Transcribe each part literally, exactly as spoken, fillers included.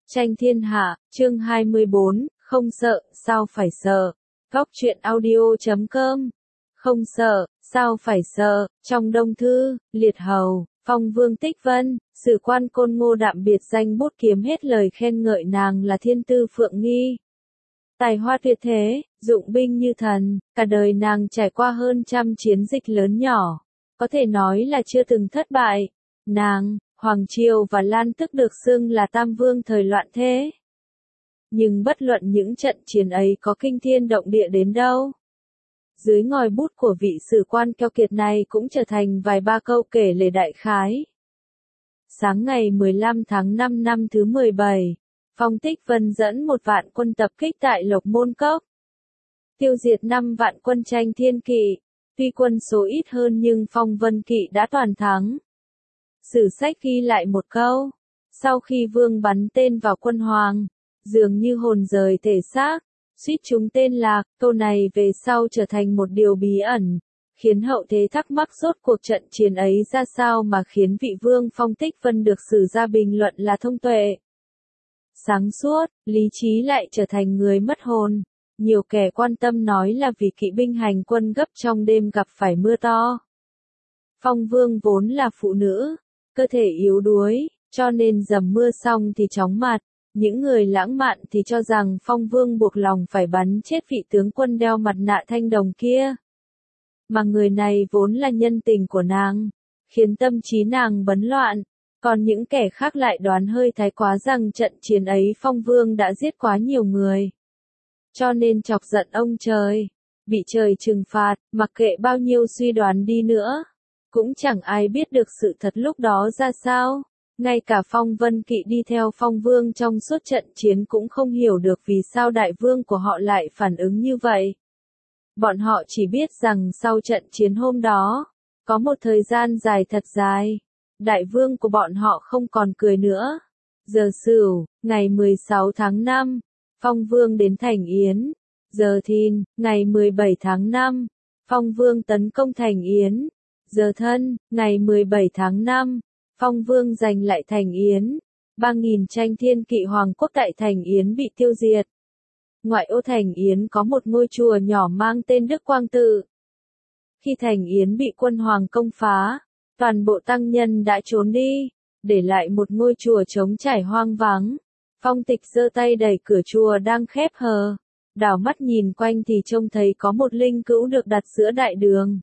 Tranh thiên hạ, chương hai mươi bốn, không sợ, sao phải sợ. Góc truyện audio chấm com. Không sợ, sao phải sợ. Trong đông thư, liệt hầu, phong vương Tích Vân, sử quan Côn Ngô đạm biệt danh bút kiếm hết lời khen ngợi nàng là thiên tư phượng nghi. Tài hoa tuyệt thế, dụng binh như thần, cả đời nàng trải qua hơn trăm chiến dịch lớn nhỏ, có thể nói là chưa từng thất bại. Nàng, Hoàng Triều và Lan Tức được xưng là tam vương thời loạn thế. Nhưng bất luận những trận chiến ấy có kinh thiên động địa đến đâu, dưới ngòi bút của vị sử quan keo kiệt này cũng trở thành vài ba câu kể lể đại khái. Sáng ngày mười lăm tháng năm năm thứ mười bảy, Phong Tích Vân dẫn một vạn quân tập kích tại Lộc Môn Cốc, tiêu diệt năm vạn quân Tranh Thiên Kỵ. Tuy quân số ít hơn nhưng Phong Vân Kỵ đã toàn thắng. Sử sách ghi lại một câu, sau khi vương bắn tên vào quân Hoàng, dường như hồn rời thể xác, suýt chúng tên lạc. Câu này về sau trở thành một điều bí ẩn, khiến hậu thế thắc mắc rốt cuộc trận chiến ấy ra sao mà khiến vị vương Phong Tích Vân được sử ra bình luận là thông tuệ, sáng suốt, lý trí lại trở thành người mất hồn. Nhiều kẻ quan tâm nói là vì kỵ binh hành quân gấp trong đêm gặp phải mưa to. Phong vương vốn là phụ nữ, cơ thể yếu đuối, cho nên dầm mưa xong thì chóng mặt. Những người lãng mạn thì cho rằng Phong vương buộc lòng phải bắn chết vị tướng quân đeo mặt nạ thanh đồng kia. Mà người này vốn là nhân tình của nàng, khiến tâm trí nàng bấn loạn. Còn những kẻ khác lại đoán hơi thái quá rằng trận chiến ấy Phong vương đã giết quá nhiều người, cho nên chọc giận ông trời, bị trời trừng phạt. Mặc kệ bao nhiêu suy đoán đi nữa, cũng chẳng ai biết được sự thật lúc đó ra sao. Ngay cả Phong Vân Kỵ đi theo Phong Vương trong suốt trận chiến cũng không hiểu được vì sao đại vương của họ lại phản ứng như vậy. Bọn họ chỉ biết rằng sau trận chiến hôm đó, có một thời gian dài thật dài, đại vương của bọn họ không còn cười nữa. Giờ Sửu, ngày mười sáu tháng năm, Phong Vương đến Thành Yến. Giờ Thìn, ngày mười bảy tháng năm, Phong Vương tấn công Thành Yến. Giờ Thân, ngày mười bảy tháng năm, Phong Vương giành lại Thành Yến. Ba nghìn Tranh Thiên Kỵ Hoàng quốc tại Thành Yến bị tiêu diệt. Ngoại ô Thành Yến có một ngôi chùa nhỏ mang tên Đức Quang Tự. Khi Thành Yến bị quân Hoàng công phá, toàn bộ tăng nhân đã trốn đi, để lại một ngôi chùa trống trải hoang vắng. Phong Tịch giơ tay đẩy cửa chùa đang khép hờ, đảo mắt nhìn quanh thì trông thấy có một linh cữu được đặt giữa đại đường.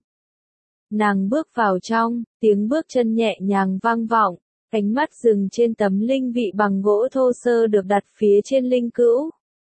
Nàng bước vào trong, tiếng bước chân nhẹ nhàng vang vọng, ánh mắt dừng trên tấm linh vị bằng gỗ thô sơ được đặt phía trên linh cữu.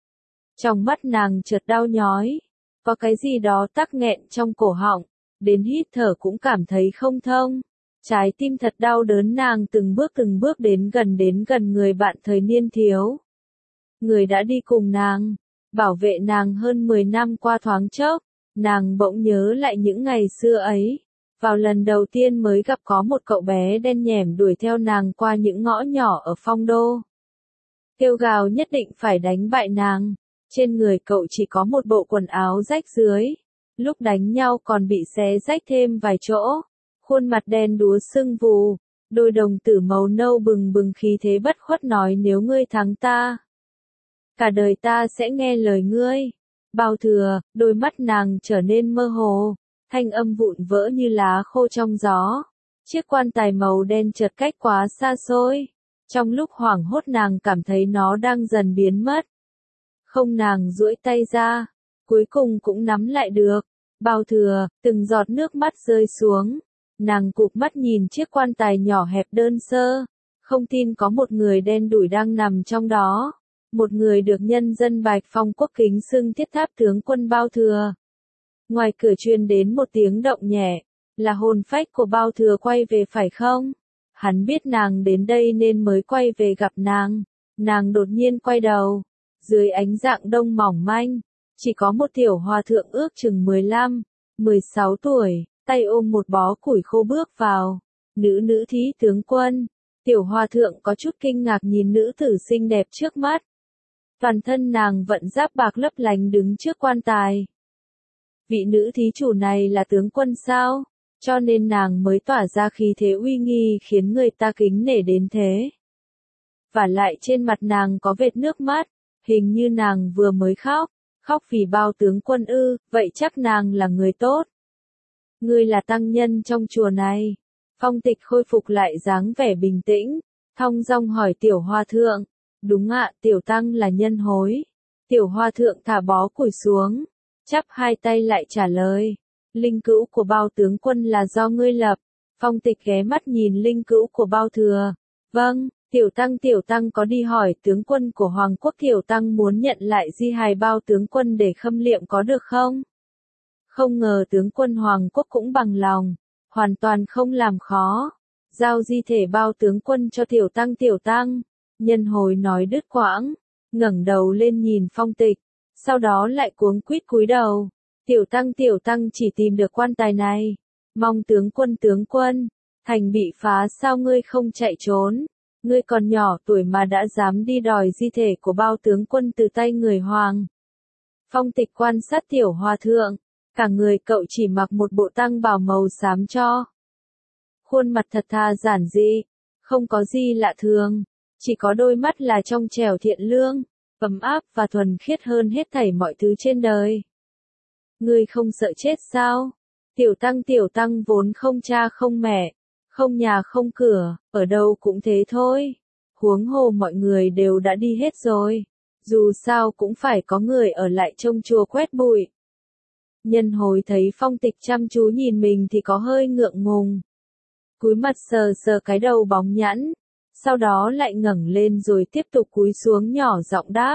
Trong mắt nàng chợt đau nhói, có cái gì đó tắc nghẹn trong cổ họng, đến hít thở cũng cảm thấy không thông. Trái tim thật đau đớn, nàng từng bước từng bước đến gần đến gần người bạn thời niên thiếu. Người đã đi cùng nàng, bảo vệ nàng hơn mười năm qua thoáng chốc, nàng bỗng nhớ lại những ngày xưa ấy. Vào lần đầu tiên mới gặp có một cậu bé đen nhẻm đuổi theo nàng qua những ngõ nhỏ ở Phong Đô. Kêu gào nhất định phải đánh bại nàng. Trên người cậu chỉ có một bộ quần áo rách rưới, lúc đánh nhau còn bị xé rách thêm vài chỗ. Khuôn mặt đen đúa sưng vù, đôi đồng tử màu nâu bừng bừng khí thế bất khuất nói nếu ngươi thắng ta, cả đời ta sẽ nghe lời ngươi. Bao Thừa, đôi mắt nàng trở nên mơ hồ, thanh âm vụn vỡ như lá khô trong gió. Chiếc quan tài màu đen chợt cách quá xa xôi. Trong lúc hoảng hốt nàng cảm thấy nó đang dần biến mất. Không, nàng duỗi tay ra, cuối cùng cũng nắm lại được. Bao Thừa, từng giọt nước mắt rơi xuống. Nàng cụp mắt nhìn chiếc quan tài nhỏ hẹp đơn sơ, không tin có một người đen đủi đang nằm trong đó. Một người được nhân dân Bạch Phong quốc kính xưng thiết tháp tướng quân Bao Thừa. Ngoài cửa truyền đến một tiếng động nhẹ, là hồn phách của Bao Thừa quay về phải không? Hắn biết nàng đến đây nên mới quay về gặp nàng. Nàng đột nhiên quay đầu, dưới ánh dạng đông mỏng manh, chỉ có một tiểu hòa thượng ước chừng mười lăm, mười sáu tuổi, tay ôm một bó củi khô bước vào. Nữ nữ thí tướng quân. Tiểu hòa thượng có chút kinh ngạc nhìn nữ tử xinh đẹp trước mắt. Toàn thân nàng vận giáp bạc lấp lánh đứng trước quan tài. Vị nữ thí chủ này là tướng quân sao? Cho nên nàng mới tỏa ra khí thế uy nghi khiến người ta kính nể đến thế. và lại trên mặt nàng có vệt nước mắt, hình như nàng vừa mới khóc, khóc vì Bao tướng quân ư, vậy chắc nàng là người tốt. Ngươi là tăng nhân trong chùa này. Phong Tịch khôi phục lại dáng vẻ bình tĩnh, thong dong hỏi Tiểu Hòa thượng. Đúng ạ, Tiểu tăng là Nhân Hối. Tiểu Hòa thượng thả bó củi xuống, chắp hai tay lại trả lời. Linh cữu của Bao tướng quân là do ngươi lập. Phong Tịch ghé mắt nhìn linh cữu của Bao thừa. Vâng, Tiểu tăng Tiểu tăng có đi hỏi tướng quân của Hoàng quốc Tiểu tăng muốn nhận lại di hài Bao tướng quân để khâm liệm có được không? Không ngờ tướng quân Hoàng quốc cũng bằng lòng, hoàn toàn không làm khó. Giao di thể Bao tướng quân cho Tiểu tăng Tiểu tăng. Nhân Hối nói đứt quãng, ngẩng đầu lên nhìn Phong Tịch, sau đó lại cuống quýt cúi đầu. Tiểu tăng Tiểu tăng chỉ tìm được quan tài này. Mong tướng quân tướng quân, thành bị phá sao ngươi không chạy trốn? Ngươi còn nhỏ tuổi mà đã dám đi đòi di thể của Bao tướng quân từ tay người Hoàng. Phong Tịch quan sát Tiểu Hòa thượng, cả người cậu chỉ mặc một bộ tăng bào màu xám cho. Khuôn mặt thật thà giản dị, không có gì lạ thường, chỉ có đôi mắt là trong trẻo thiện lương, ấm áp và thuần khiết hơn hết thảy mọi thứ trên đời. Ngươi không sợ chết sao? Tiểu tăng Tiểu tăng vốn không cha không mẹ, không nhà không cửa, ở đâu cũng thế thôi. Huống hồ mọi người đều đã đi hết rồi, dù sao cũng phải có người ở lại trông chùa quét bụi. Nhân Hối thấy Phong Tịch chăm chú nhìn mình thì có hơi ngượng ngùng. Cúi mặt sờ sờ cái đầu bóng nhẵn, sau đó lại ngẩng lên rồi tiếp tục cúi xuống nhỏ giọng đáp.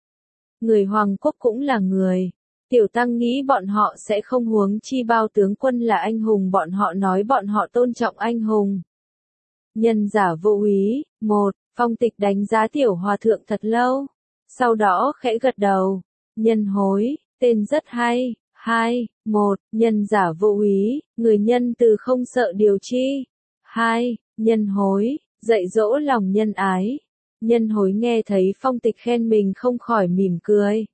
Người Hoàng quốc cũng là người. Tiểu tăng nghĩ bọn họ sẽ không huống chi Bao tướng quân là anh hùng, bọn họ nói bọn họ tôn trọng anh hùng. Nhân giả vô úy, một, Phong Tịch đánh giá Tiểu Hòa thượng thật lâu, sau đó khẽ gật đầu. Nhân Hối, tên rất hay. Hai, một, nhân giả vô úy, người nhân từ không sợ điều chi. Hai, Nhân Hối, dạy dỗ lòng nhân ái. Nhân Hối nghe thấy Phong Tịch khen mình không khỏi mỉm cười.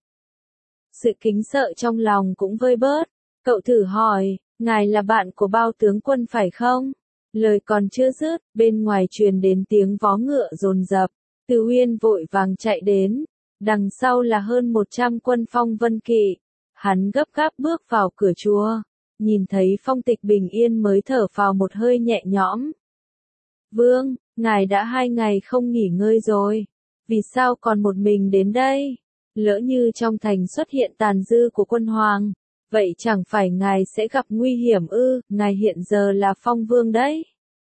Sự kính sợ trong lòng cũng vơi bớt, cậu thử hỏi, ngài là bạn của Bao tướng quân phải không? Lời còn chưa dứt, bên ngoài truyền đến tiếng vó ngựa dồn dập, Từ Uyên vội vàng chạy đến, đằng sau là hơn một trăm quân phong vân kỵ. Hắn gấp gáp bước vào cửa chùa, nhìn thấy Phong Tịch bình yên mới thở phào một hơi nhẹ nhõm. Vương, ngài đã hai ngày không nghỉ ngơi rồi, vì sao còn một mình đến đây? Lỡ như trong thành xuất hiện tàn dư của quân Hoàng, vậy chẳng phải ngài sẽ gặp nguy hiểm ư? Ngài hiện giờ là Phong Vương đấy.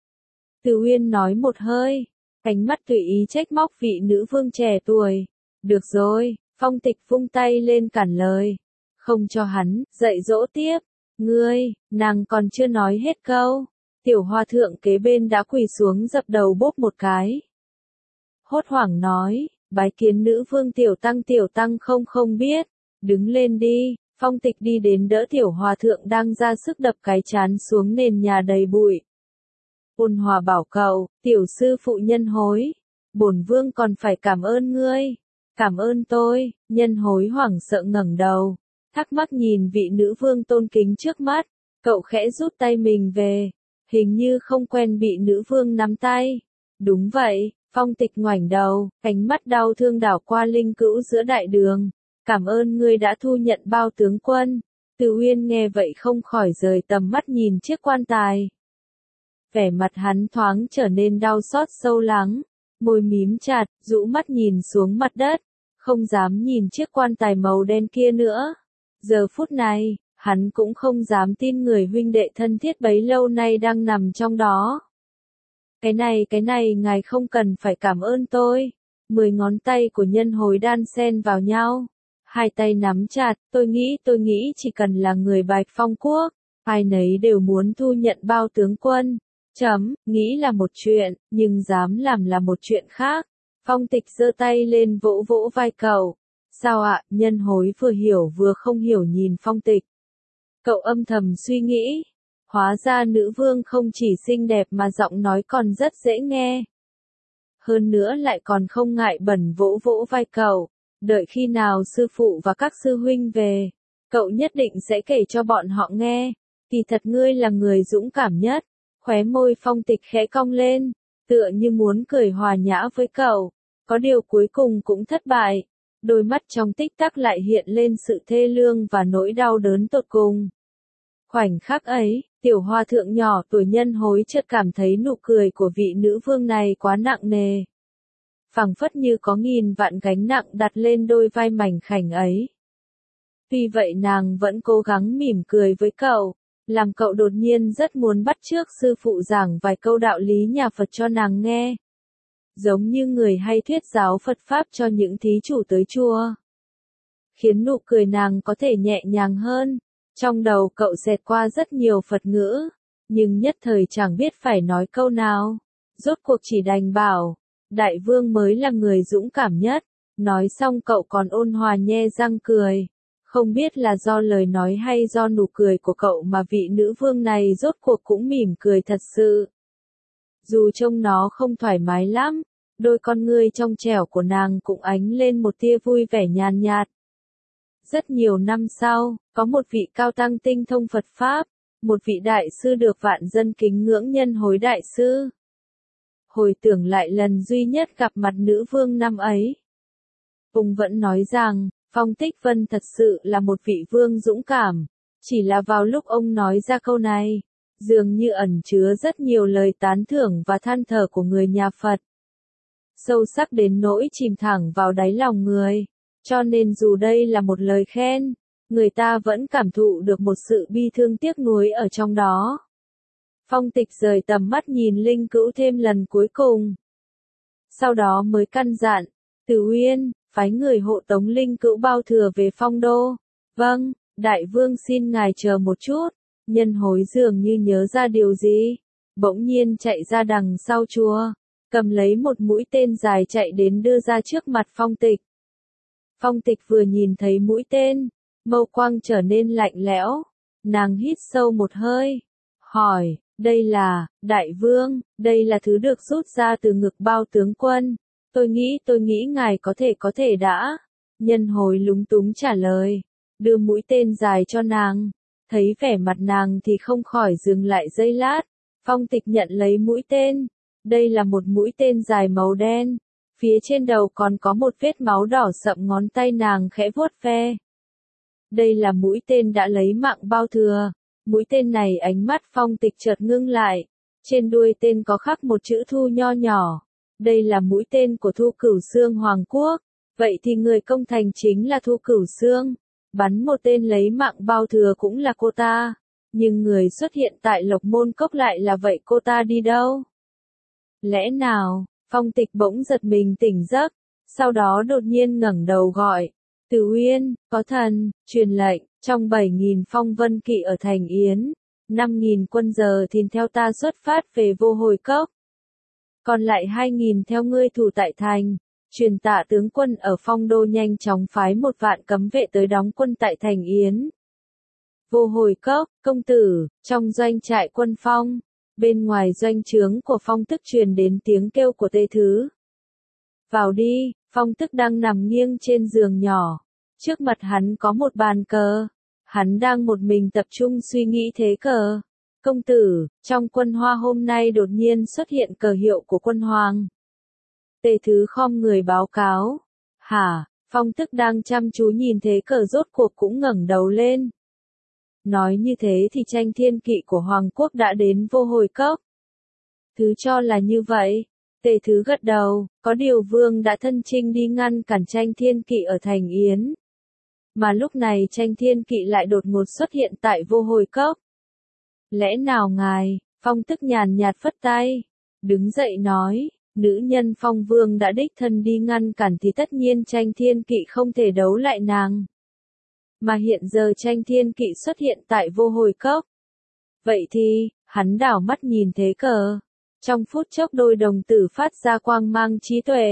Từ Uyên nói một hơi, ánh mắt tùy ý trách móc vị nữ vương trẻ tuổi. Được rồi, Phong Tịch vung tay lên cản lời. Không cho hắn, dạy dỗ tiếp. Ngươi, nàng còn chưa nói hết câu. Tiểu Hòa thượng kế bên đã quỳ xuống dập đầu bốp một cái. Hốt hoảng nói, bái kiến nữ vương Tiểu tăng Tiểu tăng không không biết. Đứng lên đi. Phong Tịch đi đến đỡ Tiểu Hòa thượng đang ra sức đập cái chán xuống nền nhà đầy bụi. Ôn hòa bảo cậu, tiểu sư phụ Nhân Hối. Bổn vương còn phải cảm ơn ngươi. Cảm ơn tôi. Nhân Hối hoảng sợ ngẩng đầu, thắc mắc nhìn vị nữ vương tôn kính trước mắt. Cậu khẽ rút tay mình về, hình như không quen bị nữ vương nắm tay. Đúng vậy. Phong Tịch ngoảnh đầu, ánh mắt đau thương đảo qua linh cữu giữa đại đường. Cảm ơn ngươi đã thu nhận Bao tướng quân. Từ Uyên nghe vậy không khỏi rời tầm mắt nhìn chiếc quan tài. Vẻ mặt hắn thoáng trở nên đau xót sâu lắng, môi mím chặt, rũ mắt nhìn xuống mặt đất, không dám nhìn chiếc quan tài màu đen kia nữa. Giờ phút này, hắn cũng không dám tin người huynh đệ thân thiết bấy lâu nay đang nằm trong đó. Cái này cái này ngài không cần phải cảm ơn tôi. Mười ngón tay của Nhân Hối đan xen vào nhau. Hai tay nắm chặt, tôi nghĩ tôi nghĩ chỉ cần là người Bạch Phong quốc, ai nấy đều muốn thu nhận Bao tướng quân. Chấm, nghĩ là một chuyện, nhưng dám làm là một chuyện khác. Phong Tịch giơ tay lên vỗ vỗ vai cậu. Sao ạ? Nhân Hối vừa hiểu vừa không hiểu nhìn Phong Tịch. Cậu âm thầm suy nghĩ. Hóa ra nữ vương không chỉ xinh đẹp mà giọng nói còn rất dễ nghe. Hơn nữa lại còn không ngại bẩn vỗ vỗ vai cậu. Đợi khi nào sư phụ và các sư huynh về, cậu nhất định sẽ kể cho bọn họ nghe. Kỳ thật ngươi là người dũng cảm nhất. Khóe môi Phong Tịch khẽ cong lên, tựa như muốn cười hòa nhã với cậu. Có điều cuối cùng cũng thất bại. Đôi mắt trong tích tắc lại hiện lên sự thê lương và nỗi đau đớn tột cùng. Khoảnh khắc ấy, tiểu hòa thượng nhỏ tuổi nhân hối chợt cảm thấy nụ cười của vị nữ vương này quá nặng nề. Phảng phất như có nghìn vạn gánh nặng đặt lên đôi vai mảnh khảnh ấy. Tuy vậy nàng vẫn cố gắng mỉm cười với cậu, làm cậu đột nhiên rất muốn bắt chước sư phụ giảng vài câu đạo lý nhà Phật cho nàng nghe. Giống như người hay thuyết giáo Phật Pháp cho những thí chủ tới chùa. Khiến nụ cười nàng có thể nhẹ nhàng hơn. Trong đầu cậu xẹt qua rất nhiều Phật ngữ, nhưng nhất thời chẳng biết phải nói câu nào. Rốt cuộc chỉ đành bảo, đại vương mới là người dũng cảm nhất. Nói xong cậu còn ôn hòa nhe răng cười. Không biết là do lời nói hay do nụ cười của cậu mà vị nữ vương này rốt cuộc cũng mỉm cười thật sự. Dù trông nó không thoải mái lắm, đôi con ngươi trong trẻo của nàng cũng ánh lên một tia vui vẻ nhàn nhạt. Rất nhiều năm sau, có một vị cao tăng tinh thông Phật Pháp, một vị đại sư được vạn dân kính ngưỡng nhân hối đại sư. Hồi tưởng lại lần duy nhất gặp mặt nữ vương năm ấy. Ông vẫn nói rằng, Phong Tích Vân thật sự là một vị vương dũng cảm, chỉ là vào lúc ông nói ra câu này, dường như ẩn chứa rất nhiều lời tán thưởng và than thở của người nhà Phật. Sâu sắc đến nỗi chìm thẳng vào đáy lòng người, cho nên dù đây là một lời khen, người ta vẫn cảm thụ được một sự bi thương tiếc nuối ở trong đó. Phong Tịch rời tầm mắt nhìn Linh Cữu thêm lần cuối cùng. Sau đó mới căn dặn, Từ Uyên, phái người hộ tống Linh Cữu bao thừa về Phong Đô. Vâng, đại vương xin ngài chờ một chút. Nhân hối dường như nhớ ra điều gì, bỗng nhiên chạy ra đằng sau chùa, cầm lấy một mũi tên dài chạy đến đưa ra trước mặt Phong Tịch. Phong Tịch vừa nhìn thấy mũi tên, mâu quang trở nên lạnh lẽo, nàng hít sâu một hơi, hỏi, đây là, đại vương, đây là thứ được rút ra từ ngực bao tướng quân, tôi nghĩ tôi nghĩ ngài có thể có thể đã. Nhân hối lúng túng trả lời, đưa mũi tên dài cho nàng. Thấy vẻ mặt nàng thì không khỏi dừng lại giây lát. Phong Tịch nhận lấy mũi tên. Đây là một mũi tên dài màu đen. Phía trên đầu còn có một vết máu đỏ sậm, ngón tay nàng khẽ vuốt ve. Đây là mũi tên đã lấy mạng bao thừa. Mũi tên này ánh mắt Phong Tịch chợt ngưng lại. Trên đuôi tên có khắc một chữ Thu nho nhỏ. Đây là mũi tên của Thu Cửu Xương Hoàng Quốc. Vậy thì người công thành chính là Thu Cửu Xương. Bắn một tên lấy mạng bao thừa cũng là cô ta. Nhưng người xuất hiện tại Lộc Môn Cốc lại là vậy, cô ta đi đâu? Lẽ nào? Phong Tịch bỗng giật mình tỉnh giấc. Sau đó đột nhiên ngẩng đầu gọi. Từ Uyên, có thần, truyền lệnh, trong bảy nghìn phong vân kỵ ở thành Yến. năm nghìn quân giờ thìn theo ta xuất phát về Vô Hồi Cốc. Còn lại hai nghìn theo ngươi thủ tại thành. Truyền tạ tướng quân ở Phong Đô nhanh chóng phái một vạn cấm vệ tới đóng quân tại thành Yến. Vô Hồi Cốc, công tử, trong doanh trại quân Phong, bên ngoài doanh trướng của Phong Tức truyền đến tiếng kêu của Tê Thứ. Vào đi, Phong Tức đang nằm nghiêng trên giường nhỏ. Trước mặt hắn có một bàn cờ. Hắn đang một mình tập trung suy nghĩ thế cờ. Công tử, trong quân Hoa hôm nay đột nhiên xuất hiện cờ hiệu của quân Hoàng. Tề Thứ khom người báo cáo. Hả? Phong Tức đang chăm chú nhìn thế cờ rốt cuộc cũng ngẩng đầu lên. Nói như thế thì tranh thiên kỵ của Hoàng Quốc đã đến Vô Hồi Cốc. Thứ cho là như vậy. Tề Thứ gật đầu, có điều vương đã thân chinh đi ngăn cản tranh thiên kỵ ở thành Yến. Mà lúc này tranh thiên kỵ lại đột ngột xuất hiện tại Vô Hồi Cốc. Lẽ nào ngài? Phong Tức nhàn nhạt phất tay. Đứng dậy nói. Nữ nhân Phong Vương đã đích thân đi ngăn cản thì tất nhiên tranh thiên kỵ không thể đấu lại nàng. Mà hiện giờ tranh thiên kỵ xuất hiện tại Vô Hồi Cốc. Vậy thì, hắn đảo mắt nhìn thế cờ. Trong phút chốc đôi đồng tử phát ra quang mang trí tuệ.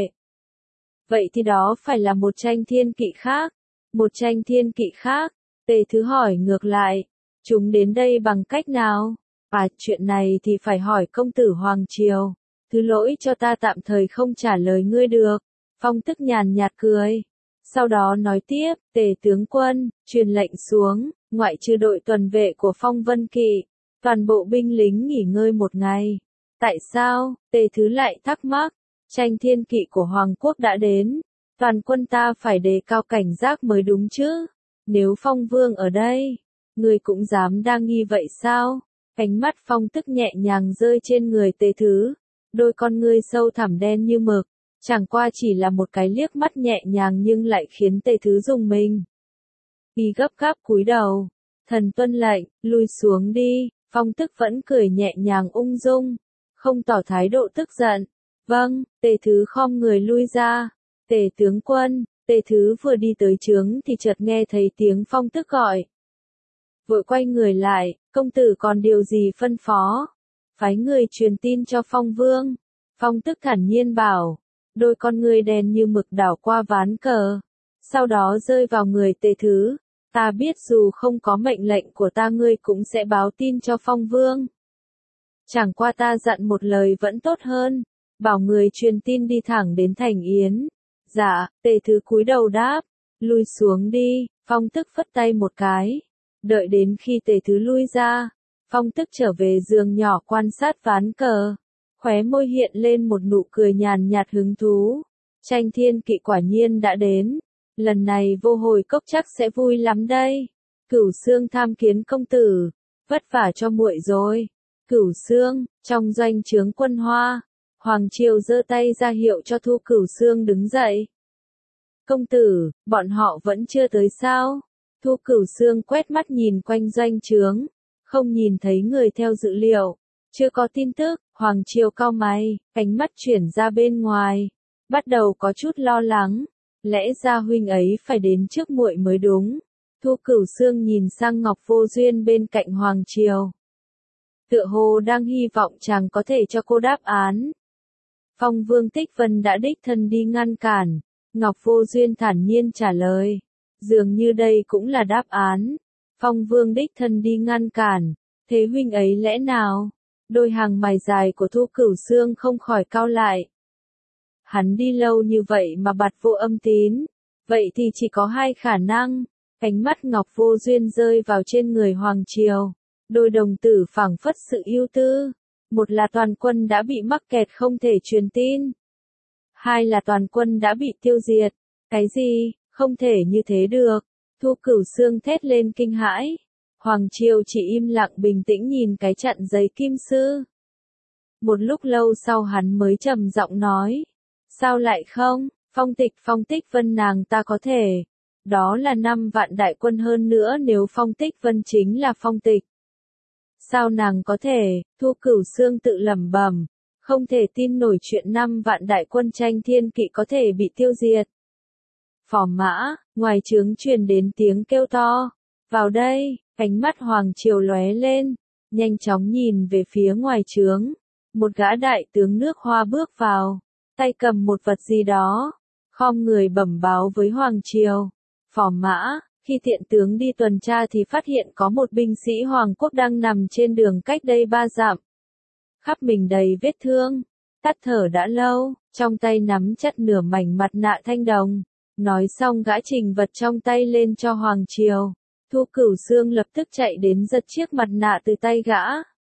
Vậy thì đó phải là một tranh thiên kỵ khác. Một tranh thiên kỵ khác. Tề Thứ hỏi ngược lại. Chúng đến đây bằng cách nào? À, chuyện này thì phải hỏi công tử Hoàng Triều. Thứ lỗi cho ta tạm thời không trả lời ngươi được. Phong Tức nhàn nhạt cười. Sau đó nói tiếp, Tề tướng quân, truyền lệnh xuống, ngoại trừ đội tuần vệ của Phong Vân Kỵ, toàn bộ binh lính nghỉ ngơi một ngày. Tại sao? Tề Thứ lại thắc mắc. tranh thiên kỵ của Hoàng quốc đã đến. Toàn quân ta phải đề cao cảnh giác mới đúng chứ. Nếu Phong Vương ở đây, ngươi cũng dám đa nghi vậy sao? Ánh mắt Phong Tức nhẹ nhàng rơi trên người Tề Thứ. Đôi con ngươi sâu thẳm đen như mực. Chẳng qua chỉ là một cái liếc mắt nhẹ nhàng nhưng lại khiến Tề Thứ rùng mình. Y gấp gáp cúi đầu. Thần tuân lệnh, lui xuống đi. Phong Tức vẫn cười nhẹ nhàng ung dung, không tỏ thái độ tức giận. Vâng, Tề Thứ khom người lui ra. Tề tướng quân. Tề Thứ vừa đi tới trướng thì chợt nghe thấy tiếng Phong Tức gọi. Vội quay người lại, công tử còn điều gì phân phó? Phái người truyền tin cho Phong Vương. Phong Tức thản nhiên bảo, đôi con ngươi đen như mực đảo qua ván cờ, sau đó rơi vào người Tề Thứ. Ta biết dù không có mệnh lệnh của ta ngươi cũng sẽ báo tin cho Phong Vương. Chẳng qua ta dặn một lời vẫn tốt hơn, bảo người truyền tin đi thẳng đến Thành Yến. Dạ, Tề Thứ cúi đầu đáp, lui xuống đi. Phong Tức phất tay một cái. Đợi đến khi Tề Thứ lui ra, Phong Tức trở về giường nhỏ quan sát ván cờ. Khóe môi hiện lên một nụ cười nhàn nhạt hứng thú. Tranh thiên kỵ quả nhiên đã đến. Lần này vô hồi cốc chắc sẽ vui lắm đây. Cửu Xương tham kiến công tử. Vất vả cho muội rồi. Cửu Xương, trong doanh trướng quân Hoa. Hoàng Triều giơ tay ra hiệu cho Thu Cửu Xương đứng dậy. Công tử, bọn họ vẫn chưa tới sao? Thu Cửu Xương quét mắt nhìn quanh doanh trướng. Không nhìn thấy người theo dữ liệu. Chưa có tin tức. Hoàng Triều cau mày, ánh mắt chuyển ra bên ngoài. Bắt đầu có chút lo lắng. Lẽ ra huynh ấy phải đến trước muội mới đúng. Thu Cửu Xương nhìn sang Ngọc Vô Duyên bên cạnh Hoàng Triều. Tựa hồ đang hy vọng chàng có thể cho cô đáp án. Phong Vương Tích Vân đã đích thân đi ngăn cản. Ngọc Vô Duyên thản nhiên trả lời. Dường như đây cũng là đáp án. Phong Vương đích thân đi ngăn cản. Thế huynh ấy lẽ nào? Đôi hàng mày dài của Thu Cửu Xương không khỏi cau lại. Hắn đi lâu như vậy mà bặt vô âm tín. Vậy thì chỉ có hai khả năng. Ánh mắt Ngọc Vô Duyên rơi vào trên người Hoàng Triều. Đôi đồng tử phảng phất sự ưu tư. Một là toàn quân đã bị mắc kẹt không thể truyền tin. Hai là toàn quân đã bị tiêu diệt. Cái gì, không thể như thế được. Thu Cửu Xương thét lên kinh hãi. Hoàng Triều chỉ im lặng bình tĩnh nhìn cái trận giấy kim sư. Một lúc lâu sau hắn mới trầm giọng nói. Sao lại không? Phong Tịch Phong Tích Vân nàng ta có thể. Đó là năm vạn đại quân hơn nữa nếu Phong Tích Vân chính là Phong Tịch. Sao nàng có thể? Thu Cửu Xương tự lẩm bẩm. Không thể tin nổi chuyện năm vạn đại quân tranh thiên kỵ có thể bị tiêu diệt. Phò mã, ngoài trướng truyền đến tiếng kêu to. Vào đây, ánh mắt Hoàng Triều lóe lên. Nhanh chóng nhìn về phía ngoài trướng. Một gã đại tướng nước Hoa bước vào. Tay cầm một vật gì đó. Khom người bẩm báo với Hoàng Triều. Phò mã, khi tiện tướng đi tuần tra thì phát hiện có một binh sĩ Hoàng quốc đang nằm trên đường cách đây ba dặm. Khắp mình đầy vết thương. Tắt thở đã lâu, trong tay nắm chặt nửa mảnh mặt nạ thanh đồng. Nói xong gã trình vật trong tay lên cho Hoàng Triều. Thu Cửu Xương lập tức chạy đến giật chiếc mặt nạ từ tay gã.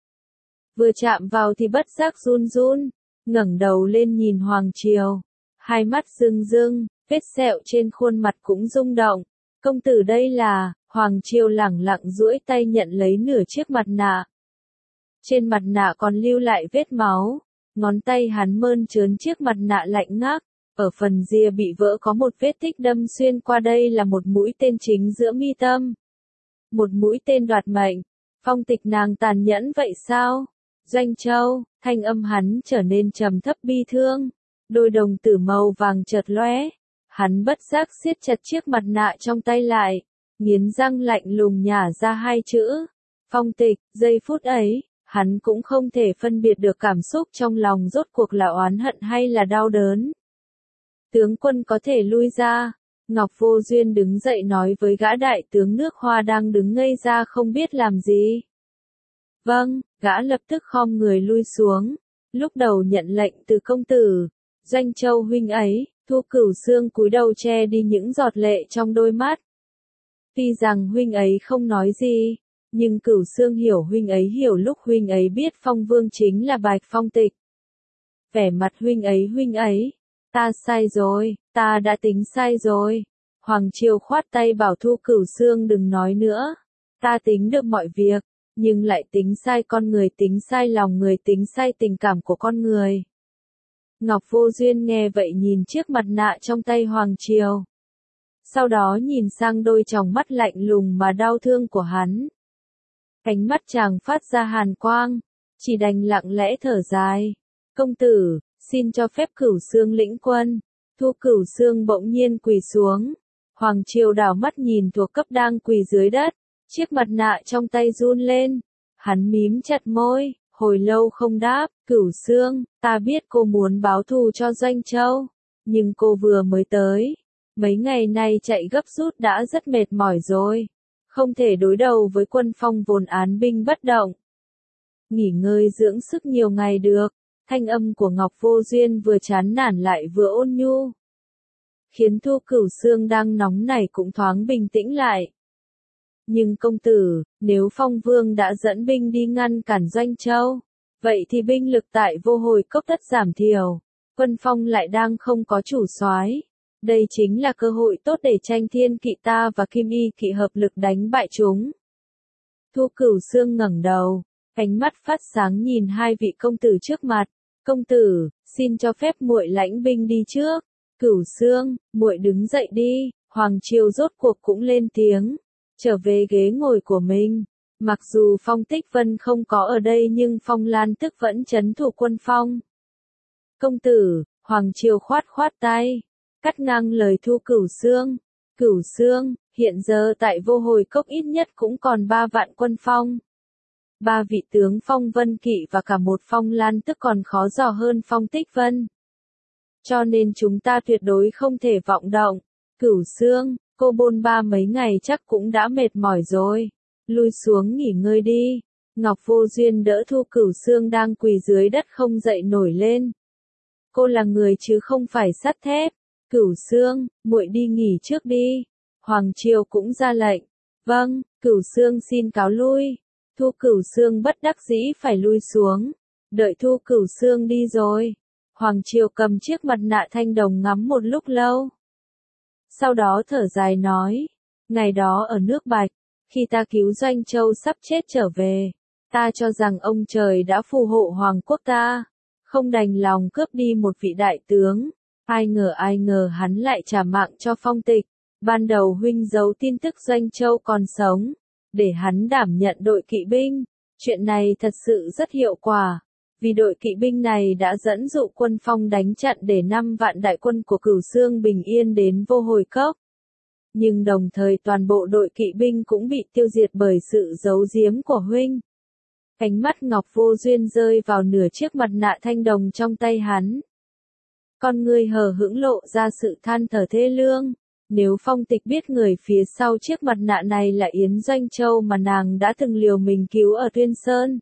Vừa chạm vào thì bất giác run run, ngẩng đầu lên nhìn Hoàng Triều. Hai mắt rưng rưng, vết sẹo trên khuôn mặt cũng rung động. Công tử đây là, Hoàng Triều lẳng lặng duỗi tay nhận lấy nửa chiếc mặt nạ. Trên mặt nạ còn lưu lại vết máu. Ngón tay hắn mơn trớn chiếc mặt nạ lạnh ngắt. Ở phần rìa bị vỡ có một vết tích đâm xuyên qua, đây là một mũi tên chính giữa mi tâm. Một mũi tên đoạt mệnh. Phong Tịch nàng tàn nhẫn vậy sao? Doanh Châu, thanh âm hắn trở nên trầm thấp bi thương. Đôi đồng tử màu vàng chợt lóe. Hắn bất giác siết chặt chiếc mặt nạ trong tay lại. Nghiến răng lạnh lùng nhả ra hai chữ. Phong Tịch, giây phút ấy, hắn cũng không thể phân biệt được cảm xúc trong lòng rốt cuộc là oán hận hay là đau đớn. Tướng quân có thể lui ra. Ngọc Vô Duyên đứng dậy nói với gã đại tướng nước Hoa đang đứng ngây ra không biết làm gì. Vâng, gã lập tức khom người lui xuống. Lúc đầu nhận lệnh từ công tử. Doanh Châu huynh ấy, Thu Cửu Xương cúi đầu che đi những giọt lệ trong đôi mắt. Tuy rằng huynh ấy không nói gì, nhưng Cửu Xương hiểu huynh ấy hiểu lúc huynh ấy biết Phong Vương chính là Bạch Phong Tịch. vẻ mặt huynh ấy huynh ấy. Ta sai rồi, ta đã tính sai rồi. Hoàng Triều khoát tay bảo Thu Cửu Xương đừng nói nữa. Ta tính được mọi việc, nhưng lại tính sai con người, tính sai lòng người, tính sai tình cảm của con người. Ngọc Vô Duyên nghe vậy nhìn chiếc mặt nạ trong tay Hoàng Triều. Sau đó nhìn sang đôi tròng mắt lạnh lùng mà đau thương của hắn. Cánh mắt chàng phát ra hàn quang, chỉ đành lặng lẽ thở dài. Công tử, xin cho phép Cửu Xương lĩnh quân. Thu Cửu Xương bỗng nhiên quỳ xuống. Hoàng Triều đảo mắt nhìn thuộc cấp đang quỳ dưới đất. Chiếc mặt nạ trong tay run lên. Hắn mím chặt môi, hồi lâu không đáp. Cửu Xương, ta biết cô muốn báo thù cho Doanh Châu. Nhưng cô vừa mới tới. Mấy ngày nay chạy gấp rút đã rất mệt mỏi rồi. Không thể đối đầu với quân Phong vốn án binh bất động. Nghỉ ngơi dưỡng sức nhiều ngày được. Thanh âm của Ngọc Vô Duyên vừa chán nản lại vừa ôn nhu. Khiến Thu Cửu Xương đang nóng nảy cũng thoáng bình tĩnh lại. Nhưng công tử, nếu Phong Vương đã dẫn binh đi ngăn cản Doanh Châu, vậy thì binh lực tại Vô Hồi Cốc tất giảm thiểu. Quân Phong lại đang không có chủ soái. Đây chính là cơ hội tốt để tranh thiên kỵ ta và kim y kỵ hợp lực đánh bại chúng. Thu Cửu Xương ngẩng đầu, ánh mắt phát sáng nhìn hai vị công tử trước mặt. Công tử, xin cho phép muội lãnh binh đi trước. Cửu Xương, muội đứng dậy đi. Hoàng Triều rốt cuộc cũng lên tiếng, trở về ghế ngồi của mình. Mặc dù Phong Tích Vân không có ở đây nhưng Phong Lan Tức vẫn trấn thủ quân Phong. Công tử, Hoàng Triều khoát khoát tay, cắt ngang lời Thu Cửu Xương. Cửu Xương, hiện giờ tại Vô Hồi Cốc ít nhất cũng còn ba vạn quân Phong. Ba vị tướng Phong Vân Kỵ và cả một Phong Lan Tức còn khó dò hơn Phong Tích Vân. Cho nên chúng ta tuyệt đối không thể vọng động. Cửu Xương, cô bôn ba mấy ngày chắc cũng đã mệt mỏi rồi. Lui xuống nghỉ ngơi đi. Ngọc Vô Duyên đỡ Thu Cửu Xương đang quỳ dưới đất không dậy nổi lên. Cô là người chứ không phải sắt thép. Cửu Xương, muội đi nghỉ trước đi. Hoàng Triều cũng ra lệnh. Vâng, Cửu Xương xin cáo lui. Thu Cửu Xương bất đắc dĩ phải lui xuống. Đợi Thu Cửu Xương đi rồi. Hoàng Triều cầm chiếc mặt nạ thanh đồng ngắm một lúc lâu. Sau đó thở dài nói. Ngày đó ở nước Bạch, khi ta cứu Doanh Châu sắp chết trở về, ta cho rằng ông trời đã phù hộ Hoàng quốc ta. Không đành lòng cướp đi một vị đại tướng. Ai ngờ ai ngờ hắn lại trả mạng cho Phong Tịch. Ban đầu huynh giấu tin tức Doanh Châu còn sống, để hắn đảm nhận đội kỵ binh. Chuyện này thật sự rất hiệu quả. Vì đội kỵ binh này đã dẫn dụ quân Phong đánh chặn để năm vạn đại quân của Cửu Xương bình yên đến Vô Hồi Cốc. Nhưng đồng thời toàn bộ đội kỵ binh cũng bị tiêu diệt bởi sự giấu giếm của huynh. Ánh mắt Ngọc Vô Duyên rơi vào nửa chiếc mặt nạ thanh đồng trong tay hắn. Con người hờ hững lộ ra sự than thở thê lương. Nếu Phong Tịch biết người phía sau chiếc mặt nạ này là Yến Doanh Châu mà nàng đã từng liều mình cứu ở Tuyên Sơn,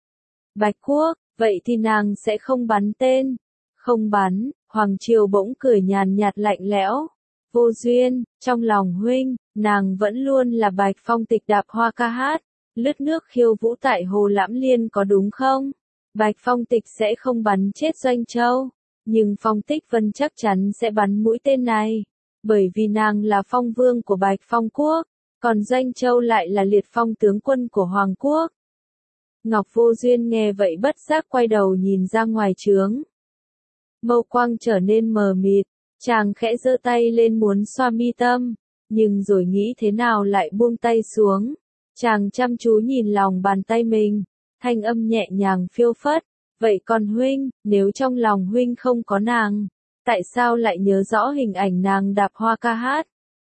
Bạch Quốc, vậy thì nàng sẽ không bắn tên. Không bắn. Hoàng Triều bỗng cười nhàn nhạt lạnh lẽo. Vô Duyên, trong lòng huynh, nàng vẫn luôn là Bạch Phong Tịch đạp hoa ca hát, lướt nước khiêu vũ tại Hồ Lãm Liên có đúng không? Bạch Phong Tịch sẽ không bắn chết Doanh Châu, nhưng Phong Tích Vân chắc chắn sẽ bắn mũi tên này, bởi vì nàng là Phong Vương của Bạch Phong Quốc, còn Doanh Châu lại là liệt phong tướng quân của Hoàng Quốc. Ngọc Vô Duyên nghe vậy bất giác quay đầu nhìn ra ngoài trướng. Mâu quang trở nên mờ mịt, chàng khẽ giơ tay lên muốn xoa mi tâm, nhưng rồi nghĩ thế nào lại buông tay xuống. Chàng chăm chú nhìn lòng bàn tay mình, thanh âm nhẹ nhàng phiêu phất. Vậy còn huynh, nếu trong lòng huynh không có nàng, tại sao lại nhớ rõ hình ảnh nàng đạp hoa ca hát?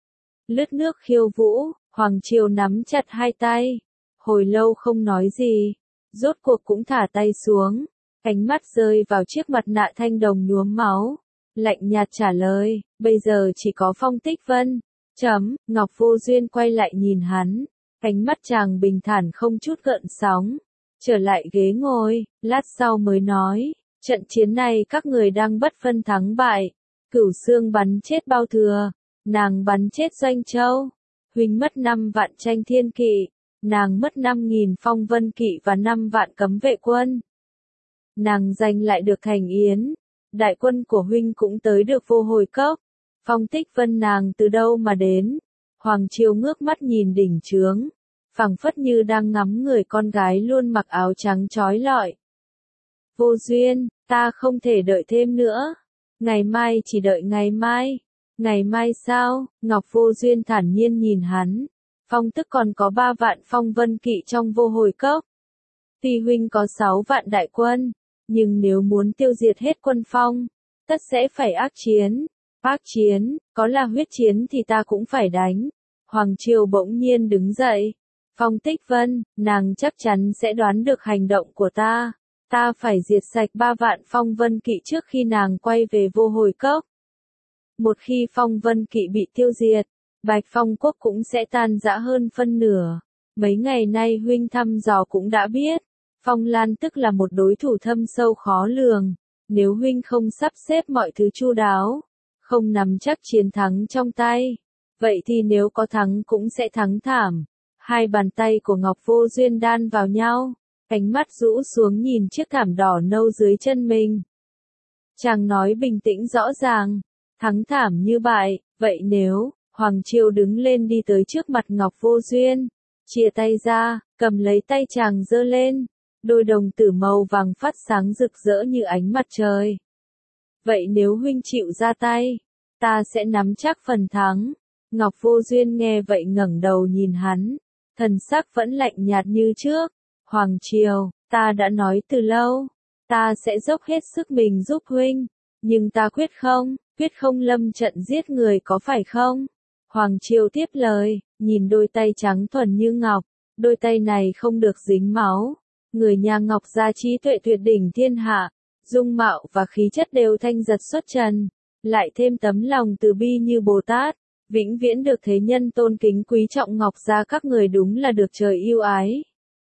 Lướt nước khiêu vũ, Hoàng Triều nắm chặt hai tay, hồi lâu không nói gì, rốt cuộc cũng thả tay xuống, ánh mắt rơi vào chiếc mặt nạ thanh đồng nhuốm máu, lạnh nhạt trả lời, bây giờ chỉ có Phong Tích Vân. Chấm, Ngọc Vô Duyên quay lại nhìn hắn, ánh mắt chàng bình thản không chút gợn sóng, trở lại ghế ngồi, lát sau mới nói, trận chiến này các người đang bất phân thắng bại, Cửu Xương bắn chết Bao Thừa, nàng bắn chết Doanh Châu, huynh mất năm vạn tranh thiên kỵ, nàng mất năm nghìn phong vân kỵ và năm vạn cấm vệ quân. nàng giành lại được thành yến. Đại quân của huynh cũng tới được Vô Hồi Cốc. Phong Tích Vân nàng từ đâu mà đến? Hoàng Chiêu ngước mắt nhìn đỉnh chướng, phảng phất như đang ngắm người con gái luôn mặc áo trắng chói lọi. Vô duyên, ta không thể đợi thêm nữa. Ngày mai chỉ đợi ngày mai. Ngày mai sao? Ngọc Vô Duyên thản nhiên nhìn hắn. Phong tức còn có ba vạn phong vân kỵ trong Vô Hồi Cốc. Tuy huynh có sáu vạn đại quân, nhưng nếu muốn tiêu diệt hết quân phong, tất sẽ phải ác chiến. Ác chiến, có là huyết chiến thì ta cũng phải đánh. Hoàng Triều bỗng nhiên đứng dậy. Phong Tích Vân, nàng chắc chắn sẽ đoán được hành động của ta. Ta phải diệt sạch ba vạn phong vân kỵ trước khi nàng quay về Vô Hồi Cốc. Một khi phong vân kỵ bị tiêu diệt, Bạch Phong quốc cũng sẽ tan rã hơn phân nửa. Mấy ngày nay huynh thăm dò cũng đã biết, Phong Lan tức là một đối thủ thâm sâu khó lường. Nếu huynh không sắp xếp mọi thứ chu đáo, không nắm chắc chiến thắng trong tay, vậy thì nếu có thắng cũng sẽ thắng thảm. Hai bàn tay của Ngọc Vô Duyên đan vào nhau, ánh mắt rũ xuống nhìn chiếc thảm đỏ nâu dưới chân mình. Chàng nói bình tĩnh rõ ràng, thắng thảm như bại, vậy nếu, Hoàng Chiêu đứng lên đi tới trước mặt Ngọc Vô Duyên, chia tay ra, cầm lấy tay chàng giơ lên, đôi đồng tử màu vàng phát sáng rực rỡ như ánh mặt trời. Vậy nếu huynh chịu ra tay, ta sẽ nắm chắc phần thắng. Ngọc Vô Duyên nghe vậy ngẩng đầu nhìn hắn, thần sắc vẫn lạnh nhạt như trước. Hoàng Triều, ta đã nói từ lâu, ta sẽ dốc hết sức mình giúp huynh, nhưng ta quyết không, quyết không lâm trận giết người có phải không? Hoàng Triều tiếp lời, nhìn đôi tay trắng thuần như ngọc, đôi tay này không được dính máu. Người nhà Ngọc gia trí tuệ tuyệt đỉnh thiên hạ, dung mạo và khí chất đều thanh giật xuất trần, lại thêm tấm lòng từ bi như Bồ Tát, vĩnh viễn được thế nhân tôn kính quý trọng. Ngọc gia các người đúng là được trời yêu ái.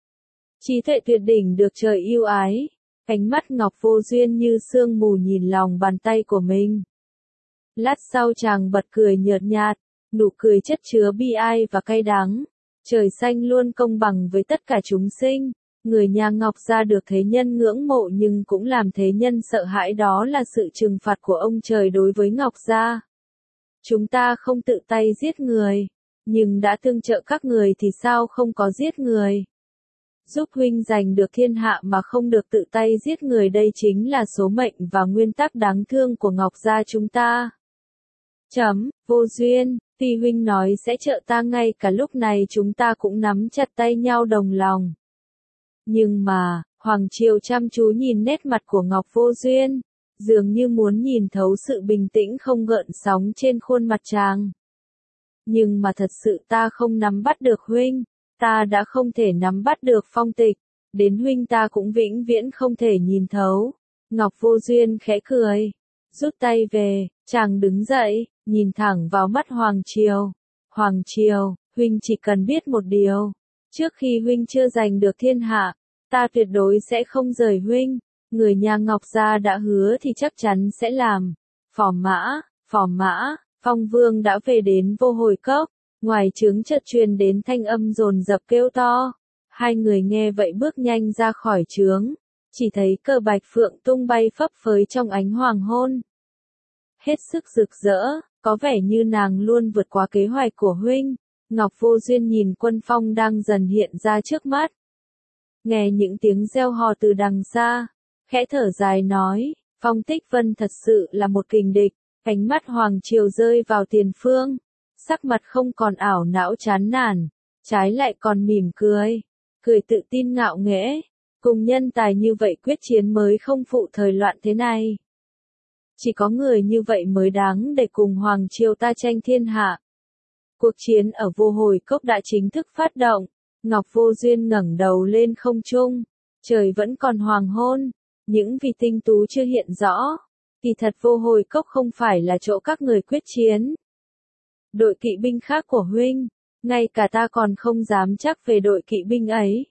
Trí tuệ tuyệt đỉnh được trời yêu ái. Ánh mắt Ngọc Vô Duyên như sương mù nhìn lòng bàn tay của mình. Lát sau chàng bật cười nhợt nhạt, nụ cười chất chứa bi ai và cay đắng. Trời xanh luôn công bằng với tất cả chúng sinh. Người nhà Ngọc gia được thế nhân ngưỡng mộ nhưng cũng làm thế nhân sợ hãi, đó là sự trừng phạt của ông trời đối với Ngọc gia. Chúng ta không tự tay giết người, nhưng đã tương trợ các người thì sao không có giết người. Giúp huynh giành được thiên hạ mà không được tự tay giết người, đây chính là số mệnh và nguyên tắc đáng thương của Ngọc gia chúng ta. Chấm, Vô Duyên, tuy huynh nói sẽ trợ ta ngay cả lúc này chúng ta cũng nắm chặt tay nhau đồng lòng. Nhưng mà, Hoàng Triều chăm chú nhìn nét mặt của Ngọc Vô Duyên, dường như muốn nhìn thấu sự bình tĩnh không gợn sóng trên khuôn mặt chàng. Nhưng mà thật sự ta không nắm bắt được huynh, ta đã không thể nắm bắt được phong tịch, đến huynh ta cũng vĩnh viễn không thể nhìn thấu. Ngọc Vô Duyên khẽ cười, rút tay về, chàng đứng dậy, nhìn thẳng vào mắt Hoàng Triều. Hoàng Triều, huynh chỉ cần biết một điều, trước khi huynh chưa giành được thiên hạ, ta tuyệt đối sẽ không rời huynh. Người nhà Ngọc gia đã hứa thì chắc chắn sẽ làm. Phò mã, phò mã, Phong Vương đã về đến Vô Hồi Cốc. Ngoài trướng chợt truyền đến thanh âm dồn dập kêu to. Hai người nghe vậy bước nhanh ra khỏi trướng. Chỉ thấy cờ bạch phượng tung bay phấp phới trong ánh hoàng hôn. Hết sức rực rỡ, có vẻ như nàng luôn vượt qua kế hoạch của huynh. Ngọc Vô Duyên nhìn quân phong đang dần hiện ra trước mắt. Nghe những tiếng reo hò từ đằng xa, khẽ thở dài nói, Phong Tích Vân thật sự là một kình địch. Ánh mắt Hoàng Triều rơi vào tiền phương, sắc mặt không còn ảo não chán nản, trái lại còn mỉm cười, cười tự tin ngạo nghễ, cùng nhân tài như vậy quyết chiến mới không phụ thời loạn thế này. Chỉ có người như vậy mới đáng để cùng Hoàng Triều ta tranh thiên hạ. Cuộc chiến ở Vô Hồi Cốc đã chính thức phát động. Ngọc Vô Duyên ngẩng đầu lên không trung, trời vẫn còn hoàng hôn, những vì tinh tú chưa hiện rõ. Kỳ thật Vô Hồi Cốc không phải là chỗ các người quyết chiến. Đội kỵ binh khác của huynh, ngay cả ta còn không dám chắc về đội kỵ binh ấy.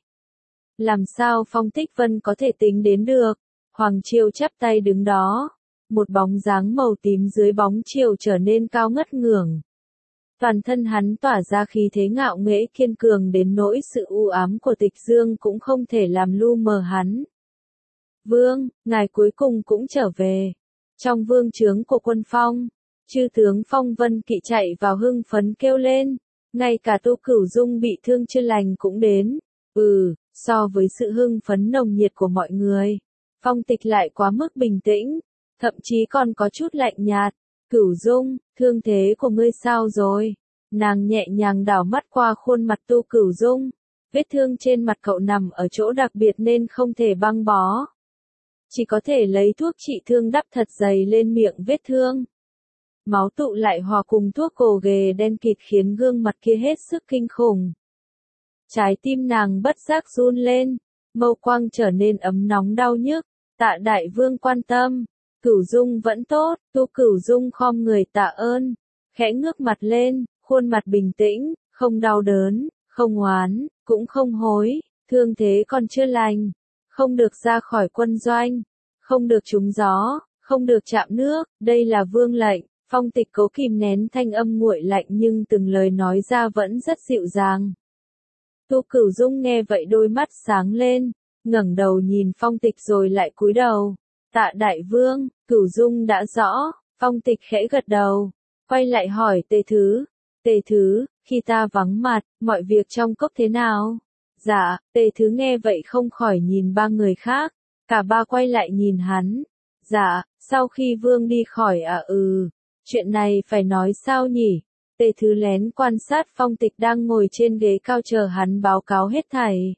Làm sao Phong Tích Vân có thể tính đến được? Hoàng Triều chắp tay đứng đó, một bóng dáng màu tím dưới bóng chiều trở nên cao ngất ngưởng. Toàn thân hắn tỏa ra khí thế ngạo nghễ kiên cường đến nỗi sự u ám của Tịch Dương cũng không thể làm lu mờ hắn. Vương, ngài cuối cùng cũng trở về. Trong vương trướng của quân Phong, chư tướng Phong Vân Kỵ chạy vào hưng phấn kêu lên. Ngay cả Tô Cửu Dung bị thương chưa lành cũng đến. Ừ, so với sự hưng phấn nồng nhiệt của mọi người, Phong Tịch lại quá mức bình tĩnh, thậm chí còn có chút lạnh nhạt. Cửu Dung, thương thế của ngươi sao rồi? Nàng nhẹ nhàng đảo mắt qua khuôn mặt Tô Cửu Dung. Vết thương trên mặt cậu nằm ở chỗ đặc biệt nên không thể băng bó. Chỉ có thể lấy thuốc trị thương đắp thật dày lên miệng vết thương. Máu tụ lại hòa cùng thuốc gồ ghề đen kịt khiến gương mặt kia hết sức kinh khủng. Trái tim nàng bất giác run lên, mâu quang trở nên ấm nóng đau nhức. Tạ đại vương quan tâm, Cửu Dung vẫn tốt. Tô Cửu Dung khom người tạ ơn, khẽ ngước mặt lên, khuôn mặt bình tĩnh, không đau đớn, không oán, cũng không hối. Thương thế còn chưa lành, không được ra khỏi quân doanh, không được trúng gió, không được chạm nước, đây là vương lệnh. Phong Tịch cố kìm nén thanh âm nguội lạnh nhưng từng lời nói ra vẫn rất dịu dàng. Tô Cửu Dung nghe vậy đôi mắt sáng lên, ngẩng đầu nhìn Phong Tịch rồi lại cúi đầu. Tạ đại vương, Cửu Dung đã rõ. Phong Tịch khẽ gật đầu, quay lại hỏi Tề Thứ. Tề Thứ, khi ta vắng mặt, mọi việc trong cốc thế nào? Dạ, Tề Thứ nghe vậy không khỏi nhìn ba người khác, cả ba quay lại nhìn hắn. Dạ, sau khi vương đi khỏi à ừ, chuyện này phải nói sao nhỉ? Tề Thứ lén quan sát Phong Tịch đang ngồi trên ghế cao chờ hắn báo cáo hết thảy.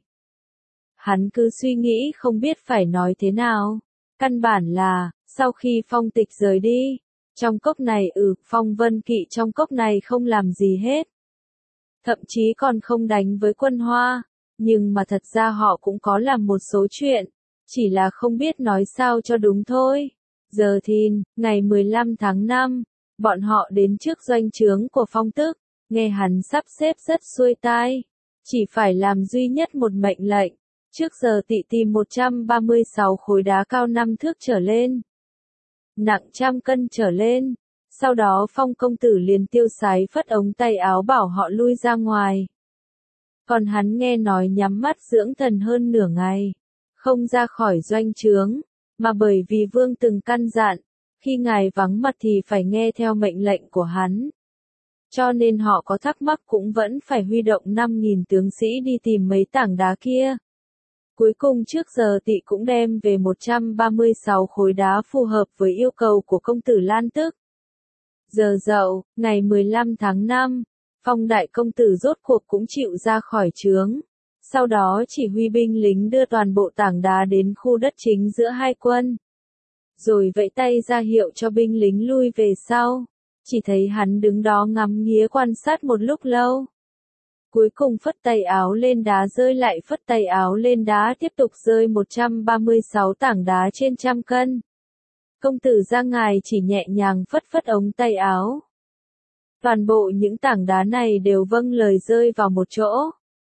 Hắn cứ suy nghĩ không biết phải nói thế nào. Căn bản là, sau khi Phong Tịch rời đi, trong cốc này ừ, Phong Vân Kỵ trong cốc này không làm gì hết. Thậm chí còn không đánh với quân Hoa, nhưng mà thật ra họ cũng có làm một số chuyện, chỉ là không biết nói sao cho đúng thôi. Giờ thìn, ngày mười lăm tháng năm, bọn họ đến trước doanh trướng của Phong Tức, nghe hắn sắp xếp rất xuôi tai, chỉ phải làm duy nhất một mệnh lệnh. Trước giờ tị tìm một trăm ba mươi sáu khối đá cao năm thước trở lên, nặng trăm cân trở lên. Sau đó Phong công tử liền tiêu sái phất ống tay áo bảo họ lui ra ngoài. Còn hắn nghe nói nhắm mắt dưỡng thần hơn nửa ngày, không ra khỏi doanh trướng, mà bởi vì vương từng căn dặn, khi ngài vắng mặt thì phải nghe theo mệnh lệnh của hắn. Cho nên họ có thắc mắc cũng vẫn phải huy động năm nghìn tướng sĩ đi tìm mấy tảng đá kia. Cuối cùng trước giờ tị cũng đem về một trăm ba mươi sáu khối đá phù hợp với yêu cầu của công tử Lan Tức. Giờ dậu, ngày mười lăm tháng năm, Phong đại công tử rốt cuộc cũng chịu ra khỏi trướng. Sau đó chỉ huy binh lính đưa toàn bộ tảng đá đến khu đất chính giữa hai quân. Rồi vẫy tay ra hiệu cho binh lính lui về sau. Chỉ thấy hắn đứng đó ngắm nghía quan sát một lúc lâu. Cuối cùng phất tay áo lên đá rơi lại phất tay áo lên đá tiếp tục rơi một trăm ba mươi sáu tảng đá trên trăm cân. Công tử ra ngài chỉ nhẹ nhàng phất phất ống tay áo. Toàn bộ những tảng đá này đều vâng lời rơi vào một chỗ.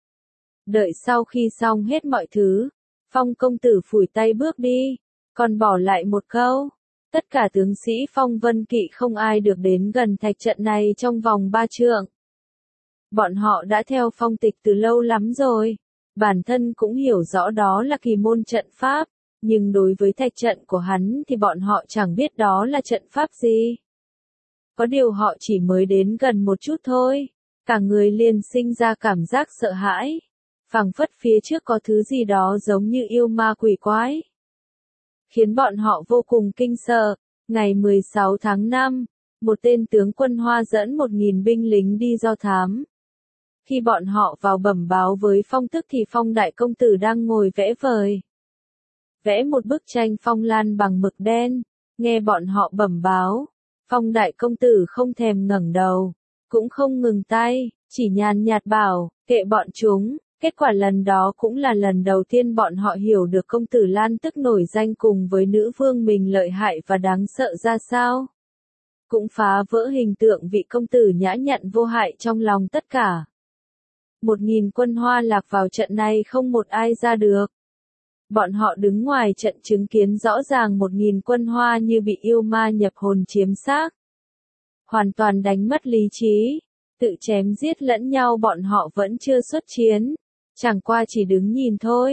Đợi sau khi xong hết mọi thứ, Phong công tử phủi tay bước đi, còn bỏ lại một câu. Tất cả tướng sĩ Phong Vân Kỵ không ai được đến gần thạch trận này trong vòng ba trượng. Bọn họ đã theo Phong Tịch từ lâu lắm rồi, bản thân cũng hiểu rõ đó là kỳ môn trận pháp, nhưng đối với thạch trận của hắn thì bọn họ chẳng biết đó là trận pháp gì. Có điều họ chỉ mới đến gần một chút thôi, cả người liền sinh ra cảm giác sợ hãi, phảng phất phía trước có thứ gì đó giống như yêu ma quỷ quái, khiến bọn họ vô cùng kinh sợ. Ngày mười sáu tháng năm, một tên tướng quân Hoa dẫn một nghìn binh lính đi do thám. Khi bọn họ vào bẩm báo với Phong Tức thì Phong đại công tử đang ngồi vẽ vời. Vẽ một bức tranh phong lan bằng mực đen, nghe bọn họ bẩm báo, Phong đại công tử không thèm ngẩng đầu, cũng không ngừng tay, chỉ nhàn nhạt bảo, kệ bọn chúng. Kết quả lần đó cũng là lần đầu tiên bọn họ hiểu được công tử Lan Tức nổi danh cùng với nữ vương mình lợi hại và đáng sợ ra sao. Cũng phá vỡ hình tượng vị công tử nhã nhặn vô hại trong lòng tất cả. Một nghìn quân Hoa lạc vào trận này không một ai ra được. Bọn họ đứng ngoài trận chứng kiến rõ ràng một nghìn quân Hoa như bị yêu ma nhập hồn chiếm xác. Hoàn toàn đánh mất lý trí, tự chém giết lẫn nhau. Bọn họ vẫn chưa xuất chiến, chẳng qua chỉ đứng nhìn thôi.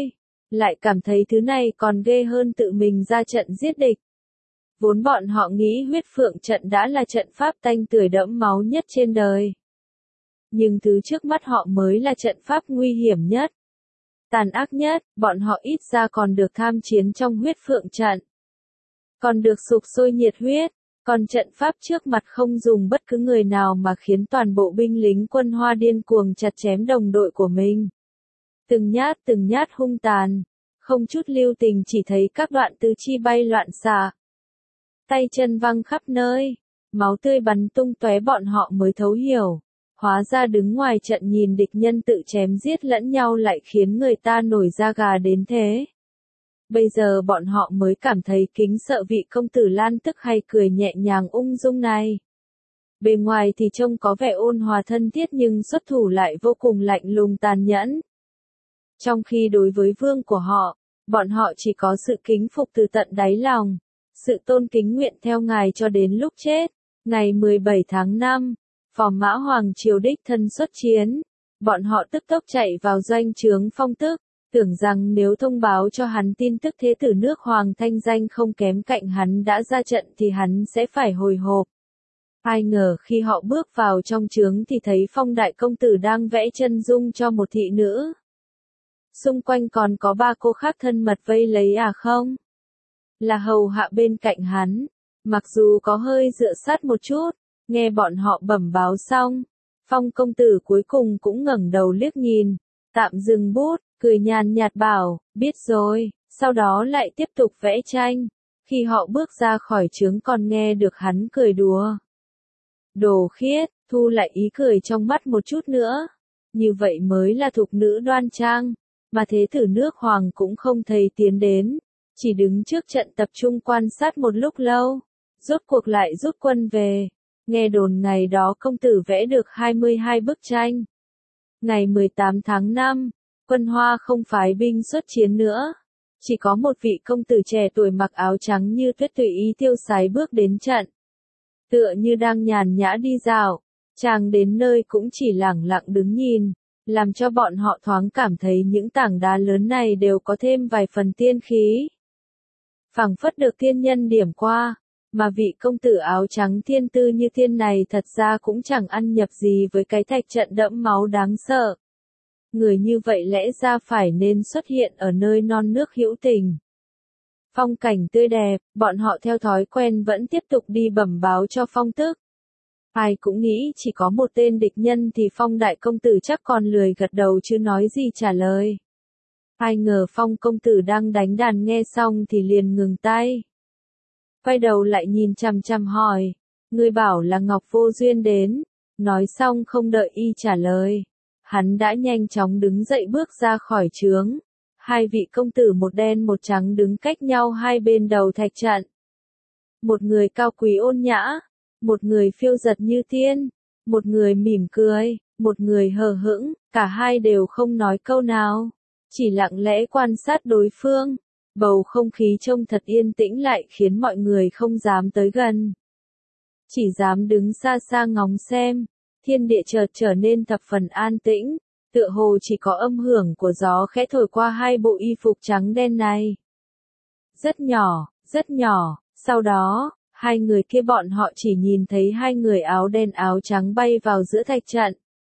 lại cảm thấy thứ này còn ghê hơn tự mình ra trận giết địch. Vốn bọn họ nghĩ huyết phượng trận đã là trận pháp tanh tưởi đẫm máu nhất trên đời. Nhưng thứ trước mắt họ mới là trận pháp nguy hiểm nhất, tàn ác nhất, bọn họ ít ra còn được tham chiến trong huyết phượng trận. Còn được sục sôi nhiệt huyết, còn trận pháp trước mặt không dùng bất cứ người nào mà khiến toàn bộ binh lính quân Hoa điên cuồng chặt chém đồng đội của mình. Từng nhát từng nhát hung tàn, không chút lưu tình, chỉ thấy các đoạn tứ chi bay loạn xạ. Tay chân văng khắp nơi, máu tươi bắn tung tóe, bọn họ mới thấu hiểu. Hóa ra đứng ngoài trận nhìn địch nhân tự chém giết lẫn nhau lại khiến người ta nổi da gà đến thế. Bây giờ bọn họ mới cảm thấy kính sợ vị công tử Lan Tức hay cười nhẹ nhàng ung dung này. Bề ngoài thì trông có vẻ ôn hòa thân thiết nhưng xuất thủ lại vô cùng lạnh lùng tàn nhẫn. Trong khi đối với vương của họ, bọn họ chỉ có sự kính phục từ tận đáy lòng, sự tôn kính nguyện theo ngài cho đến lúc chết. Ngày mười bảy tháng năm, Phò Mã Hoàng triều đích thân xuất chiến, bọn họ tức tốc chạy vào doanh trướng Phong Tức, tưởng rằng nếu thông báo cho hắn tin tức thế tử nước Hoàng thanh danh không kém cạnh hắn đã ra trận thì hắn sẽ phải hồi hộp. Ai ngờ khi họ bước vào trong trướng thì thấy Phong đại công tử đang vẽ chân dung cho một thị nữ. Xung quanh còn có ba cô khác thân mật vây lấy à không? Là hầu hạ bên cạnh hắn, mặc dù có hơi dựa sát một chút. Nghe bọn họ bẩm báo xong, Phong công tử cuối cùng cũng ngẩng đầu liếc nhìn, tạm dừng bút, cười nhàn nhạt bảo, biết rồi, sau đó lại tiếp tục vẽ tranh. Khi họ bước ra khỏi trướng còn nghe được hắn cười đùa. Đồ khiết, thu lại ý cười trong mắt một chút nữa. Như vậy mới là thục nữ đoan trang, mà thế tử nước Hoàng cũng không thấy tiến đến, chỉ đứng trước trận tập trung quan sát một lúc lâu, rốt cuộc lại rút quân về. Nghe đồn ngày đó công tử vẽ được hai mươi hai bức tranh. Ngày mười tám tháng năm, quân Hoa không phái binh xuất chiến nữa. Chỉ có một vị công tử trẻ tuổi mặc áo trắng như tuyết tùy ý tiêu sái bước đến trận. Tựa như đang nhàn nhã đi dạo, chàng đến nơi cũng chỉ lẳng lặng đứng nhìn, làm cho bọn họ thoáng cảm thấy những tảng đá lớn này đều có thêm vài phần tiên khí. Phảng phất được tiên nhân điểm qua. Mà vị công tử áo trắng thiên tư như thiên này thật ra cũng chẳng ăn nhập gì với cái thạch trận đẫm máu đáng sợ. Người như vậy lẽ ra phải nên xuất hiện ở nơi non nước hữu tình. Phong cảnh tươi đẹp, bọn họ theo thói quen vẫn tiếp tục đi bẩm báo cho Phong Tức. Ai cũng nghĩ chỉ có một tên địch nhân thì Phong đại công tử chắc còn lười gật đầu chứ nói gì trả lời. Ai ngờ Phong công tử đang đánh đàn nghe xong thì liền ngừng tay. Quay đầu lại nhìn chằm chằm hỏi, ngươi bảo là Ngọc Vô Duyên đến. Nói xong không đợi y trả lời, hắn đã nhanh chóng đứng dậy bước ra khỏi trướng. Hai vị công tử một đen một trắng đứng cách nhau hai bên đầu thạch trận. Một người cao quý ôn nhã, một người phiêu giật như tiên, một người mỉm cười, một người hờ hững, cả hai đều không nói câu nào, chỉ lặng lẽ quan sát đối phương. Bầu không khí trông thật yên tĩnh lại khiến mọi người không dám tới gần. Chỉ dám đứng xa xa ngóng xem, thiên địa chợt trở nên thập phần an tĩnh, tựa hồ chỉ có âm hưởng của gió khẽ thổi qua hai bộ y phục trắng đen này. Rất nhỏ, rất nhỏ, sau đó, hai người kia bọn họ chỉ nhìn thấy hai người áo đen áo trắng bay vào giữa thạch trận.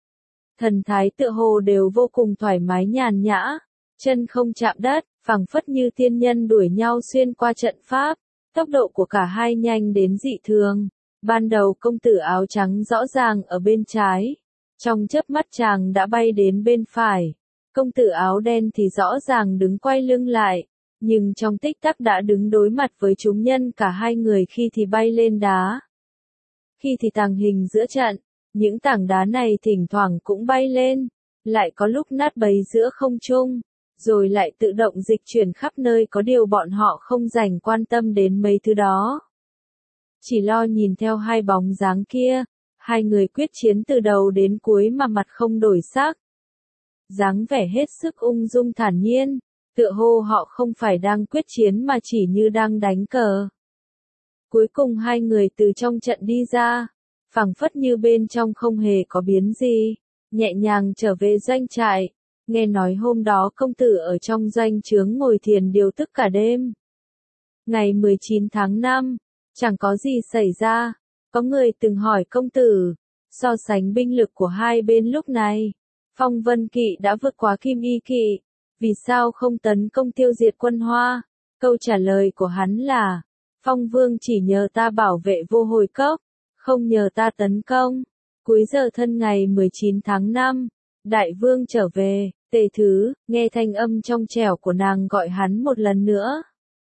Thần thái tựa hồ đều vô cùng thoải mái nhàn nhã, chân không chạm đất. Phảng phất như tiên nhân đuổi nhau xuyên qua trận pháp, tốc độ của cả hai nhanh đến dị thường. Ban đầu công tử áo trắng rõ ràng ở bên trái, trong chớp mắt chàng đã bay đến bên phải. Công tử áo đen thì rõ ràng đứng quay lưng lại, nhưng trong tích tắc đã đứng đối mặt với chúng nhân, cả hai người khi thì bay lên đá, khi thì tàng hình giữa trận. Những tảng đá này thỉnh thoảng cũng bay lên, lại có lúc nát bấy giữa không trung. Rồi lại tự động dịch chuyển khắp nơi, có điều bọn họ không dành quan tâm đến mấy thứ đó. Chỉ lo nhìn theo hai bóng dáng kia, hai người quyết chiến từ đầu đến cuối mà mặt không đổi sắc. Dáng vẻ hết sức ung dung thản nhiên, tựa hồ họ không phải đang quyết chiến mà chỉ như đang đánh cờ. Cuối cùng hai người từ trong trận đi ra, phảng phất như bên trong không hề có biến gì, nhẹ nhàng trở về doanh trại. nghe nói hôm đó công tử ở trong doanh trướng ngồi thiền điều tức cả đêm. Ngày mười chín tháng năm, chẳng có gì xảy ra, có người từng hỏi công tử, so sánh binh lực của hai bên lúc này, Phong Vân Kỵ đã vượt qua Kim Y Kỵ, vì sao không tấn công tiêu diệt quân Hoa? Câu trả lời của hắn là, Phong Vương chỉ nhờ ta bảo vệ Vô Hồi Cốc, không nhờ ta tấn công. Cuối giờ thân ngày mười chín tháng năm, Đại Vương trở về, Tề Thứ, nghe thanh âm trong trẻo của nàng gọi hắn một lần nữa.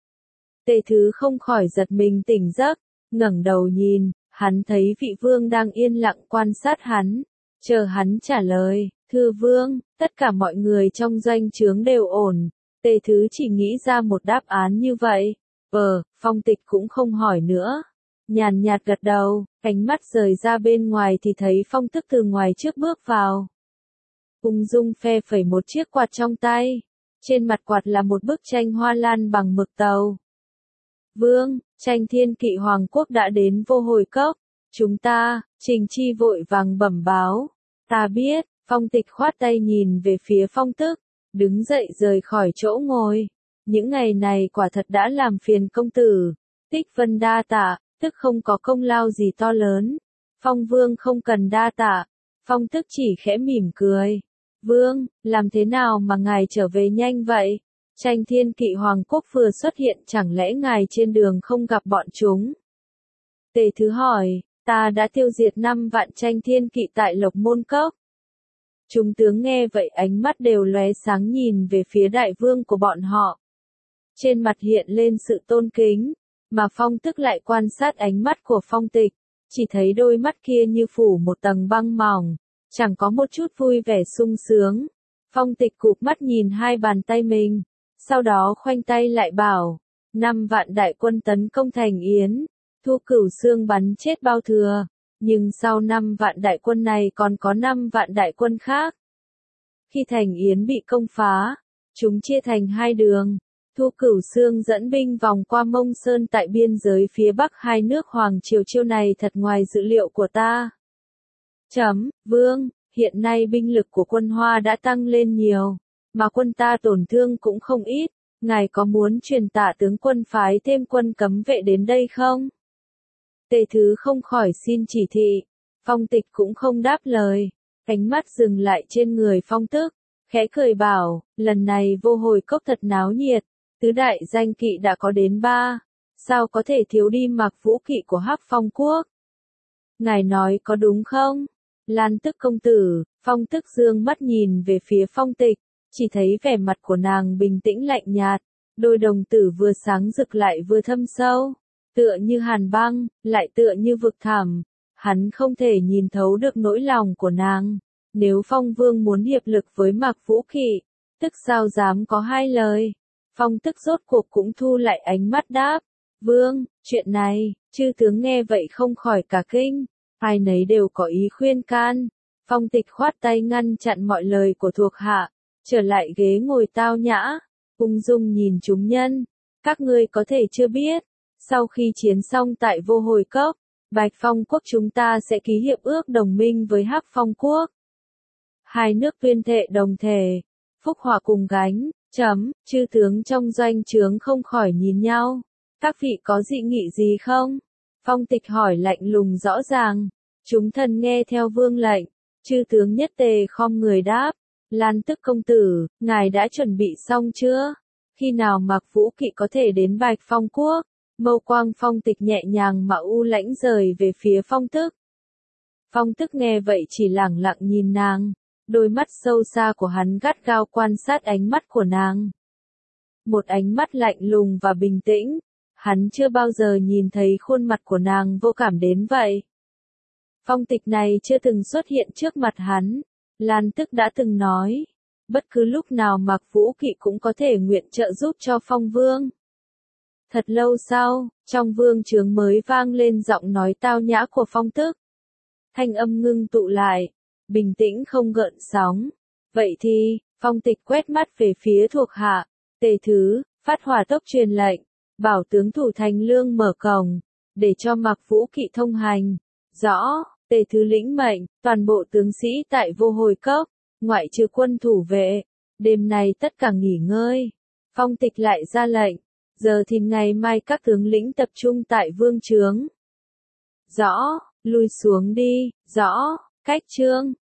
Tề Thứ không khỏi giật mình tỉnh giấc, ngẩng đầu nhìn, hắn thấy vị vương đang yên lặng quan sát hắn, chờ hắn trả lời, thưa vương, tất cả mọi người trong doanh trướng đều ổn. Tề Thứ chỉ nghĩ ra một đáp án như vậy. Vờ, Phong Tịch cũng không hỏi nữa. Nhàn nhạt gật đầu, ánh mắt rời ra bên ngoài thì thấy Phong Tức từ ngoài trước bước vào. Ung dung phe phẩy một chiếc quạt trong tay. Trên mặt quạt là một bức tranh hoa lan bằng mực tàu. Vương, tranh thiên kỵ Hoàng Quốc đã đến Vô Hồi Cốc. Chúng ta, Trình Chi vội vàng bẩm báo. Ta biết, Phong Tịch khoát tay nhìn về phía Phong Tức, đứng dậy rời khỏi chỗ ngồi. Những ngày này quả thật đã làm phiền công tử. Tích Vân đa tạ, tức không có công lao gì to lớn. Phong Vương không cần đa tạ. Phong Tức chỉ khẽ mỉm cười. Vương, làm thế nào mà ngài trở về nhanh vậy? Tranh thiên kỵ Hoàng Quốc vừa xuất hiện, chẳng lẽ ngài trên đường không gặp bọn chúng? Tề Thứ hỏi, ta đã tiêu diệt năm vạn tranh thiên kỵ tại Lộc Môn Cốc. Chúng tướng nghe vậy ánh mắt đều lóe sáng nhìn về phía đại vương của bọn họ. Trên mặt hiện lên sự tôn kính, mà Phong Tức lại quan sát ánh mắt của Phong Tịch, chỉ thấy đôi mắt kia như phủ một tầng băng mỏng, chẳng có một chút vui vẻ sung sướng. Phong Tịch cụp mắt nhìn hai bàn tay mình, sau đó khoanh tay lại bảo, năm vạn đại quân tấn công Thành Yến, Thu Cửu Xương bắn chết bao thừa, nhưng sau năm vạn đại quân này còn có năm vạn đại quân khác. Khi Thành Yến bị công phá, chúng chia thành hai đường. Thu Cửu Xương dẫn binh vòng qua Mông Sơn tại biên giới phía bắc hai nước Hoàng Triều, chiêu này thật ngoài dự liệu của ta. Chấm, Vương, hiện nay binh lực của quân Hoa đã tăng lên nhiều, mà quân ta tổn thương cũng không ít, ngài có muốn truyền tạ tướng quân phái thêm quân cấm vệ đến đây không? Tề Thứ không khỏi xin chỉ thị, Phong Tịch cũng không đáp lời, ánh mắt dừng lại trên người Phong Tức, khẽ cười bảo, lần này Vô Hồi Cốc thật náo nhiệt. Tứ đại danh kỵ đã có đến ba, sao có thể thiếu đi Mặc Vũ kỵ của Hắc Phong Quốc? Ngài nói có đúng không? Lan Tức công tử, Phong Tức dương mắt nhìn về phía Phong Tịch, chỉ thấy vẻ mặt của nàng bình tĩnh lạnh nhạt, đôi đồng tử vừa sáng rực lại vừa thâm sâu, tựa như hàn băng, lại tựa như vực thẳm. Hắn không thể nhìn thấu được nỗi lòng của nàng. Nếu Phong Vương muốn hiệp lực với Mặc Vũ kỵ, tức sao dám có hai lời? Phong Tức rốt cuộc cũng thu lại ánh mắt đáp, Vương, chuyện này, chư tướng nghe vậy không khỏi cả kinh, ai nấy đều có ý khuyên can. Phong Tịch khoát tay ngăn chặn mọi lời của thuộc hạ, trở lại ghế ngồi tao nhã, ung dung nhìn chúng nhân. Các ngươi có thể chưa biết, sau khi chiến xong tại Vô Hồi Cốc, Bạch Phong Quốc chúng ta sẽ ký hiệp ước đồng minh với Hắc Phong Quốc. Hai nước tuyên thệ đồng thể, phúc họa cùng gánh. Chấm, chư tướng trong doanh trướng không khỏi nhìn nhau. Các vị có dị nghị gì không? Phong Tịch hỏi lạnh lùng rõ ràng. Chúng thần nghe theo vương lệnh. Chư tướng nhất tề khom người đáp. Lan Tức công tử, ngài đã chuẩn bị xong chưa? Khi nào Mặc Vũ kỵ có thể đến Bạch Phong Quốc? Mâu quang Phong Tịch nhẹ nhàng mà u lãnh rời về phía Phong Tức. Phong Tức nghe vậy chỉ lẳng lặng nhìn nàng. Đôi mắt sâu xa của hắn gắt gao quan sát ánh mắt của nàng. Một ánh mắt lạnh lùng và bình tĩnh. Hắn chưa bao giờ nhìn thấy khuôn mặt của nàng vô cảm đến vậy. Phong Tịch này chưa từng xuất hiện trước mặt hắn. Lan Tức đã từng nói, bất cứ lúc nào Mặc Vũ kỵ cũng có thể nguyện trợ giúp cho Phong Vương. Thật lâu sau, trong vương trướng mới vang lên giọng nói tao nhã của Phong Tức. Thanh âm ngưng tụ lại, bình tĩnh không gợn sóng. Vậy thì, Phong Tịch quét mắt về phía thuộc hạ, Tề Thứ, phát hỏa tốc truyền lệnh, bảo tướng thủ thành lương mở cổng, để cho Mặc Vũ kỵ thông hành. Rõ, Tề Thứ lĩnh mệnh, toàn bộ tướng sĩ tại Vô Hồi Cốc, ngoại trừ quân thủ vệ, Đêm nay tất cả nghỉ ngơi. Phong Tịch lại ra lệnh. Giờ thì ngày mai các tướng lĩnh tập trung tại vương trướng. Rõ, lui xuống đi, rõ, cách trương.